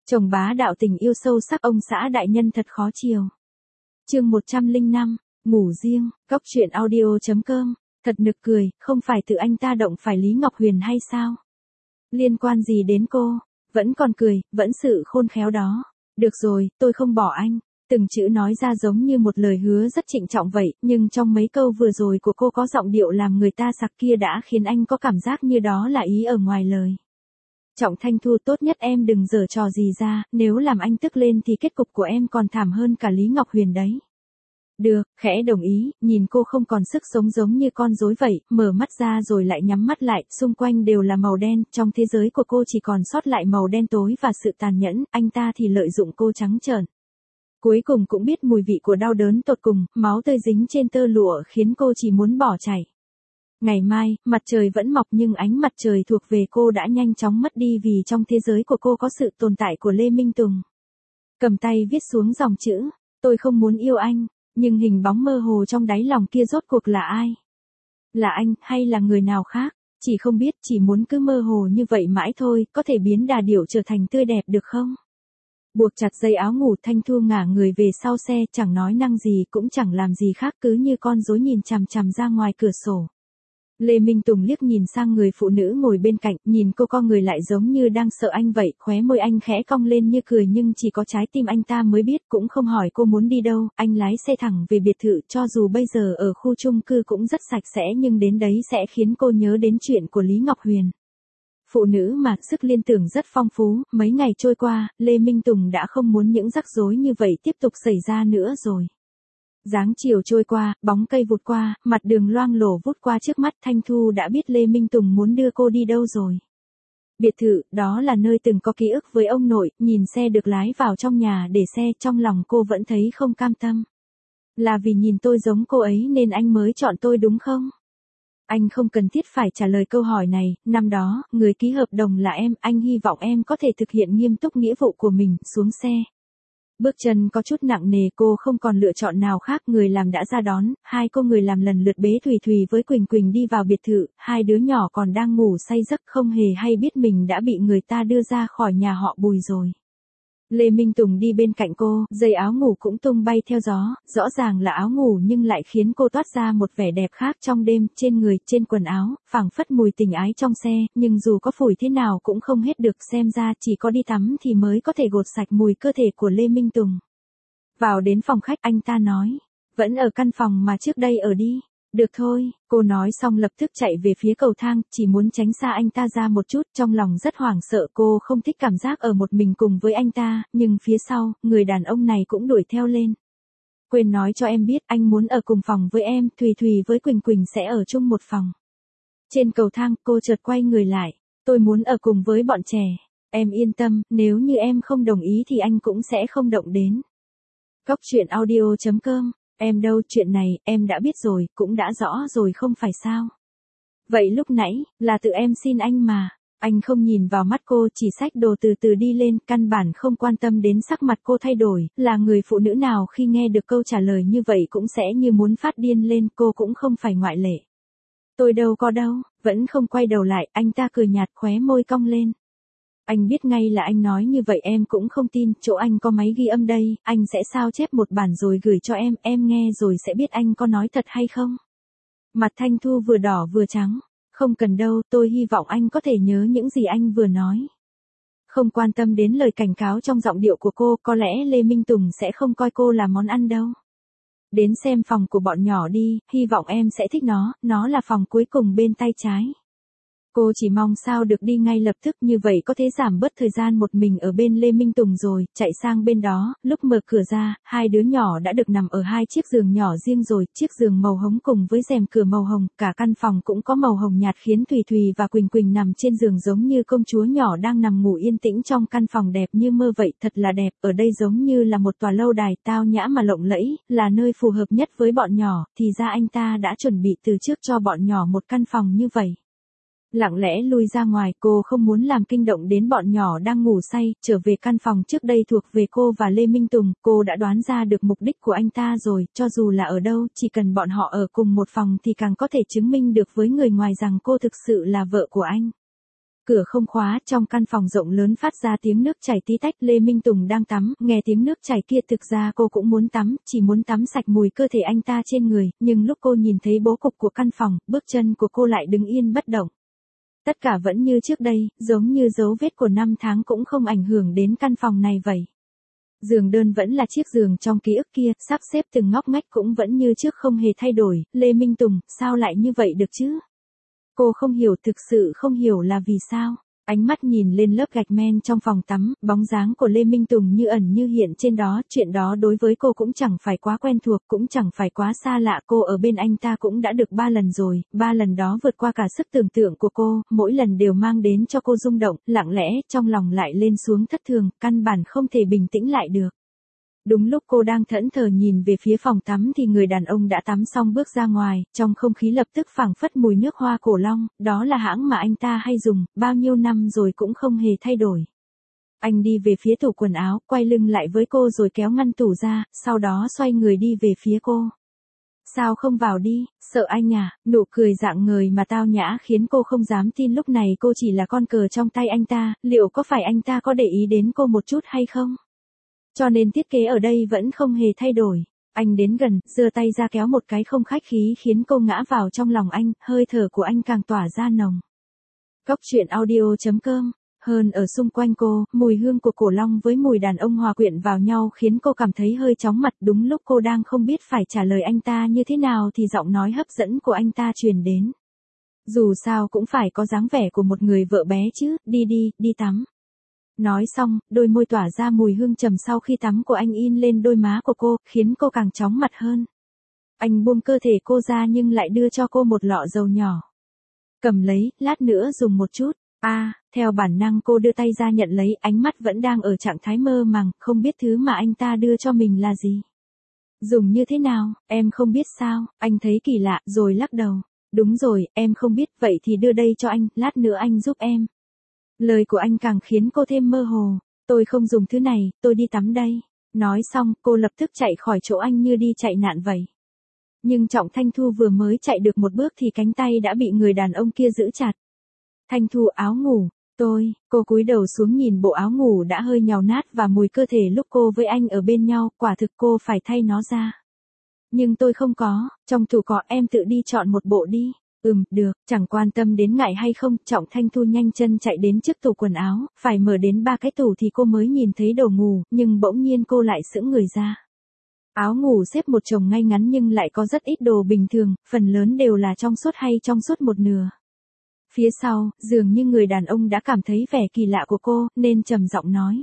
Chồng bá đạo tình yêu sâu sắc ông xã đại nhân thật khó chiều. Chương 105, ngủ riêng, góc truyện audio.com, thật nực cười, không phải tự anh ta động phải Lý Ngọc Huyền hay sao? Liên quan gì đến cô? Vẫn còn cười, vẫn sự khôn khéo đó. Được rồi, tôi không bỏ anh. Từng chữ nói ra giống như một lời hứa rất trịnh trọng vậy, nhưng trong mấy câu vừa rồi của cô có giọng điệu làm người ta sặc kia đã khiến anh có cảm giác như đó là ý ở ngoài lời. Trọng Thanh Thu, tốt nhất em đừng giở trò gì ra, nếu làm anh tức lên thì kết cục của em còn thảm hơn cả Lý Ngọc Huyền đấy. Được, khẽ đồng ý, nhìn cô không còn sức sống giống như con rối vậy, mở mắt ra rồi lại nhắm mắt lại, xung quanh đều là màu đen, trong thế giới của cô chỉ còn sót lại màu đen tối và sự tàn nhẫn, anh ta thì lợi dụng cô trắng trợn. Cuối cùng cũng biết mùi vị của đau đớn tột cùng, máu tươi dính trên tơ lụa khiến cô chỉ muốn bỏ chạy. Ngày mai, mặt trời vẫn mọc nhưng ánh mặt trời thuộc về cô đã nhanh chóng mất đi vì trong thế giới của cô có sự tồn tại của Lê Minh Tùng. Cầm tay viết xuống dòng chữ, tôi không muốn yêu anh, nhưng hình bóng mơ hồ trong đáy lòng kia rốt cuộc là ai? Là anh, hay là người nào khác? Chỉ không biết, chỉ muốn cứ mơ hồ như vậy mãi thôi, có thể biến đà điểu trở thành tươi đẹp được không? Buộc chặt dây áo ngủ, Thanh Thu ngả người về sau xe, chẳng nói năng gì cũng chẳng làm gì khác, cứ như con rối nhìn chằm chằm ra ngoài cửa sổ. Lê Minh Tùng liếc nhìn sang người phụ nữ ngồi bên cạnh, nhìn cô co người lại giống như đang sợ anh vậy, khóe môi anh khẽ cong lên như cười nhưng chỉ có trái tim anh ta mới biết, cũng không hỏi cô muốn đi đâu, anh lái xe thẳng về biệt thự, cho dù bây giờ ở khu chung cư cũng rất sạch sẽ nhưng đến đấy sẽ khiến cô nhớ đến chuyện của Lý Ngọc Huyền. Phụ nữ mà, sức liên tưởng rất phong phú, mấy ngày trôi qua, Lê Minh Tùng đã không muốn những rắc rối như vậy tiếp tục xảy ra nữa rồi. Dáng chiều trôi qua, bóng cây vụt qua, mặt đường loang lổ vút qua trước mắt, Thanh Thu đã biết Lê Minh Tùng muốn đưa cô đi đâu rồi. Biệt thự, đó là nơi từng có ký ức với ông nội, nhìn xe được lái vào trong nhà để xe, trong lòng cô vẫn thấy không cam tâm. Là vì nhìn tôi giống cô ấy nên anh mới chọn tôi đúng không? Anh không cần thiết phải trả lời câu hỏi này, năm đó, người ký hợp đồng là em, anh hy vọng em có thể thực hiện nghiêm túc nghĩa vụ của mình, xuống xe. Bước chân có chút nặng nề, cô không còn lựa chọn nào khác, người làm đã ra đón, hai cô người làm lần lượt bế Thùy Thùy với Quỳnh Quỳnh đi vào biệt thự, hai đứa nhỏ còn đang ngủ say giấc không hề hay biết mình đã bị người ta đưa ra khỏi nhà họ Bùi rồi. Lê Minh Tùng đi bên cạnh cô, dây áo ngủ cũng tung bay theo gió, rõ ràng là áo ngủ nhưng lại khiến cô toát ra một vẻ đẹp khác trong đêm, trên người, trên quần áo, phảng phất mùi tình ái trong xe, nhưng dù có phủi thế nào cũng không hết được, xem ra chỉ có đi tắm thì mới có thể gột sạch mùi cơ thể của Lê Minh Tùng. Vào đến phòng khách anh ta nói, vẫn ở căn phòng mà trước đây ở đi. Được thôi, cô nói xong lập tức chạy về phía cầu thang, chỉ muốn tránh xa anh ta ra một chút, trong lòng rất hoảng sợ, cô không thích cảm giác ở một mình cùng với anh ta, nhưng phía sau, người đàn ông này cũng đuổi theo lên. Quên nói cho em biết, anh muốn ở cùng phòng với em, Thùy Thùy với Quỳnh Quỳnh sẽ ở chung một phòng. Trên cầu thang, cô chợt quay người lại, tôi muốn ở cùng với bọn trẻ, em yên tâm, nếu như em không đồng ý thì anh cũng sẽ không động đến. Góc truyện audio.com. Em đâu, chuyện này, em đã biết rồi, cũng đã rõ rồi không phải sao? Vậy lúc nãy, là tự em xin anh mà. Anh không nhìn vào mắt cô, chỉ xách đồ từ từ đi lên, căn bản không quan tâm đến sắc mặt cô thay đổi, là người phụ nữ nào khi nghe được câu trả lời như vậy cũng sẽ như muốn phát điên lên, cô cũng không phải ngoại lệ. Tôi đâu có đâu, vẫn không quay đầu lại, anh ta cười nhạt, khóe môi cong lên. Anh biết ngay là anh nói như vậy em cũng không tin, chỗ anh có máy ghi âm đây, anh sẽ sao chép một bản rồi gửi cho em nghe rồi sẽ biết anh có nói thật hay không. Mặt Thanh Thu vừa đỏ vừa trắng, không cần đâu, tôi hy vọng anh có thể nhớ những gì anh vừa nói. Không quan tâm đến lời cảnh cáo trong giọng điệu của cô, có lẽ Lê Minh Tùng sẽ không coi cô là món ăn đâu. Đến xem phòng của bọn nhỏ đi, hy vọng em sẽ thích nó là phòng cuối cùng bên tay trái. Cô chỉ mong sao được đi ngay lập tức, như vậy có thể giảm bớt thời gian một mình ở bên Lê Minh Tùng rồi, chạy sang bên đó, lúc mở cửa ra, hai đứa nhỏ đã được nằm ở hai chiếc giường nhỏ riêng rồi, chiếc giường màu hồng cùng với rèm cửa màu hồng, cả căn phòng cũng có màu hồng nhạt khiến Thùy Thùy và Quỳnh Quỳnh nằm trên giường giống như công chúa nhỏ đang nằm ngủ yên tĩnh trong căn phòng đẹp như mơ vậy, thật là đẹp, ở đây giống như là một tòa lâu đài tao nhã mà lộng lẫy, là nơi phù hợp nhất với bọn nhỏ, thì ra anh ta đã chuẩn bị từ trước cho bọn nhỏ một căn phòng như vậy. Lặng lẽ lui ra ngoài, cô không muốn làm kinh động đến bọn nhỏ đang ngủ say, trở về căn phòng trước đây thuộc về cô và Lê Minh Tùng, cô đã đoán ra được mục đích của anh ta rồi, cho dù là ở đâu, chỉ cần bọn họ ở cùng một phòng thì càng có thể chứng minh được với người ngoài rằng cô thực sự là vợ của anh. Cửa không khóa, trong căn phòng rộng lớn phát ra tiếng nước chảy tí tách. Lê Minh Tùng đang tắm, nghe tiếng nước chảy kia thực ra cô cũng muốn tắm, chỉ muốn tắm sạch mùi cơ thể anh ta trên người, nhưng lúc cô nhìn thấy bố cục của căn phòng, bước chân của cô lại đứng yên bất động. Tất cả vẫn như trước đây, giống như dấu vết của năm tháng cũng không ảnh hưởng đến căn phòng này vậy. Giường đơn vẫn là chiếc giường trong ký ức kia, sắp xếp từng ngóc ngách cũng vẫn như trước không hề thay đổi. Lê Minh Tùng, sao lại như vậy được chứ? Cô không hiểu, thực sự không hiểu là vì sao. Ánh mắt nhìn lên lớp gạch men trong phòng tắm, bóng dáng của Lê Minh Tùng như ẩn như hiện trên đó, chuyện đó đối với cô cũng chẳng phải quá quen thuộc, cũng chẳng phải quá xa lạ, cô ở bên anh ta cũng đã được 3 lần rồi, 3 lần đó vượt qua cả sức tưởng tượng của cô, mỗi lần đều mang đến cho cô rung động, lặng lẽ, trong lòng lại lên xuống thất thường, căn bản không thể bình tĩnh lại được. Đúng lúc cô đang thẫn thờ nhìn về phía phòng tắm thì người đàn ông đã tắm xong bước ra ngoài, trong không khí lập tức phảng phất mùi nước hoa cổ long, đó là hãng mà anh ta hay dùng, bao nhiêu năm rồi cũng không hề thay đổi. Anh đi về phía tủ quần áo, quay lưng lại với cô rồi kéo ngăn tủ ra, sau đó xoay người đi về phía cô. Sao không vào đi, sợ anh à, nụ cười rạng ngời mà tao nhã khiến cô không dám tin lúc này cô chỉ là con cờ trong tay anh ta, liệu có phải anh ta có để ý đến cô một chút hay không? Cho nên thiết kế ở đây vẫn không hề thay đổi. Anh đến gần, giơ tay ra kéo một cái không khách khí khiến cô ngã vào trong lòng anh, hơi thở của anh càng tỏa ra nồng. Cốc truyện audio.com. Hơn ở xung quanh cô, mùi hương của cổ long với mùi đàn ông hòa quyện vào nhau khiến cô cảm thấy hơi chóng mặt. Đúng lúc cô đang không biết phải trả lời anh ta như thế nào thì giọng nói hấp dẫn của anh ta truyền đến. Dù sao cũng phải có dáng vẻ của một người vợ bé chứ, đi tắm. Nói xong, đôi môi tỏa ra mùi hương trầm sau khi tắm của anh in lên đôi má của cô, khiến cô càng chóng mặt hơn. Anh buông cơ thể cô ra nhưng lại đưa cho cô một lọ dầu nhỏ. Cầm lấy, lát nữa dùng một chút. Theo bản năng cô đưa tay ra nhận lấy, ánh mắt vẫn đang ở trạng thái mơ màng, không biết thứ mà anh ta đưa cho mình là gì. Dùng như thế nào, em không biết sao, anh thấy kỳ lạ, rồi lắc đầu. Đúng rồi, em không biết, vậy thì đưa đây cho anh, lát nữa anh giúp em. Lời của anh càng khiến cô thêm mơ hồ. Tôi không dùng thứ này, tôi đi tắm đây. Nói xong, cô lập tức chạy khỏi chỗ anh như đi chạy nạn vậy. Nhưng Trọng Thanh Thu vừa mới chạy được một bước thì cánh tay đã bị người đàn ông kia giữ chặt. Thanh Thu, áo ngủ. Cô cúi đầu xuống nhìn bộ áo ngủ đã hơi nhàu nát và mùi cơ thể lúc cô với anh ở bên nhau, quả thực cô phải thay nó ra. Nhưng tôi không có, trong tủ có, em tự đi chọn một bộ đi. Được, chẳng quan tâm đến ngại hay không, Trọng Thanh Thu nhanh chân chạy đến trước tủ quần áo, phải mở đến 3 cái tủ thì cô mới nhìn thấy đồ ngủ, nhưng bỗng nhiên cô lại sững người ra. Áo ngủ xếp một chồng ngay ngắn nhưng lại có rất ít đồ bình thường, phần lớn đều là trong suốt hay trong suốt một nửa. Phía sau, dường như người đàn ông đã cảm thấy vẻ kỳ lạ của cô, nên trầm giọng nói.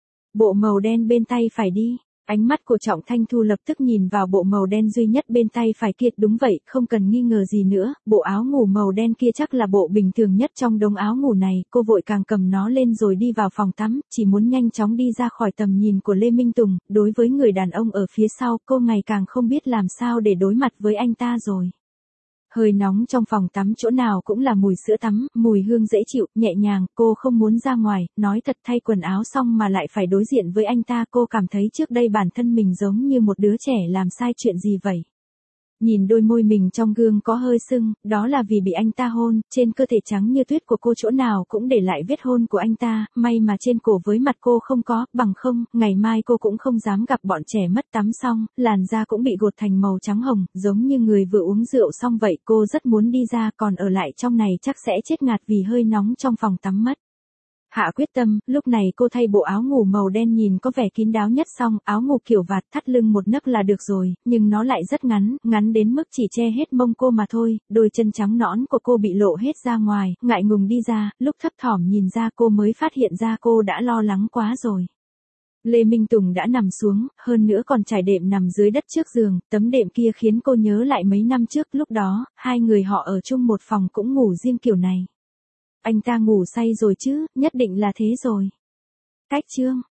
Bộ màu đen bên tay phải đi. Ánh mắt của Trọng Thanh Thu lập tức nhìn vào bộ màu đen duy nhất bên tay phải kia, đúng vậy, không cần nghi ngờ gì nữa, bộ áo ngủ màu đen kia chắc là bộ bình thường nhất trong đống áo ngủ này, cô vội càng cầm nó lên rồi đi vào phòng tắm, chỉ muốn nhanh chóng đi ra khỏi tầm nhìn của Lê Minh Tùng, đối với người đàn ông ở phía sau, cô ngày càng không biết làm sao để đối mặt với anh ta rồi. Hơi nóng trong phòng tắm chỗ nào cũng là mùi sữa tắm, mùi hương dễ chịu, nhẹ nhàng, cô không muốn ra ngoài, nói thật thay quần áo xong mà lại phải đối diện với anh ta, cô cảm thấy trước đây bản thân mình giống như một đứa trẻ làm sai chuyện gì vậy. Nhìn đôi môi mình trong gương có hơi sưng, đó là vì bị anh ta hôn, trên cơ thể trắng như tuyết của cô chỗ nào cũng để lại vết hôn của anh ta, may mà trên cổ với mặt cô không có, bằng không, ngày mai cô cũng không dám gặp bọn trẻ mất tắm xong, làn da cũng bị gột thành màu trắng hồng, giống như người vừa uống rượu xong vậy, cô rất muốn đi ra, còn ở lại trong này chắc sẽ chết ngạt vì hơi nóng trong phòng tắm mất. Hạ quyết tâm, lúc này cô thay bộ áo ngủ màu đen nhìn có vẻ kín đáo nhất xong, áo ngủ kiểu vạt thắt lưng một nấc là được rồi, nhưng nó lại rất ngắn, ngắn đến mức chỉ che hết mông cô mà thôi, đôi chân trắng nõn của cô bị lộ hết ra ngoài, ngại ngùng đi ra, lúc thấp thỏm nhìn ra cô mới phát hiện ra cô đã lo lắng quá rồi. Lê Minh Tùng đã nằm xuống, hơn nữa còn trải đệm nằm dưới đất trước giường, tấm đệm kia khiến cô nhớ lại mấy năm trước, lúc đó, hai người họ ở chung một phòng cũng ngủ riêng kiểu này. Anh ta ngủ say rồi chứ, nhất định là thế rồi. Cách chương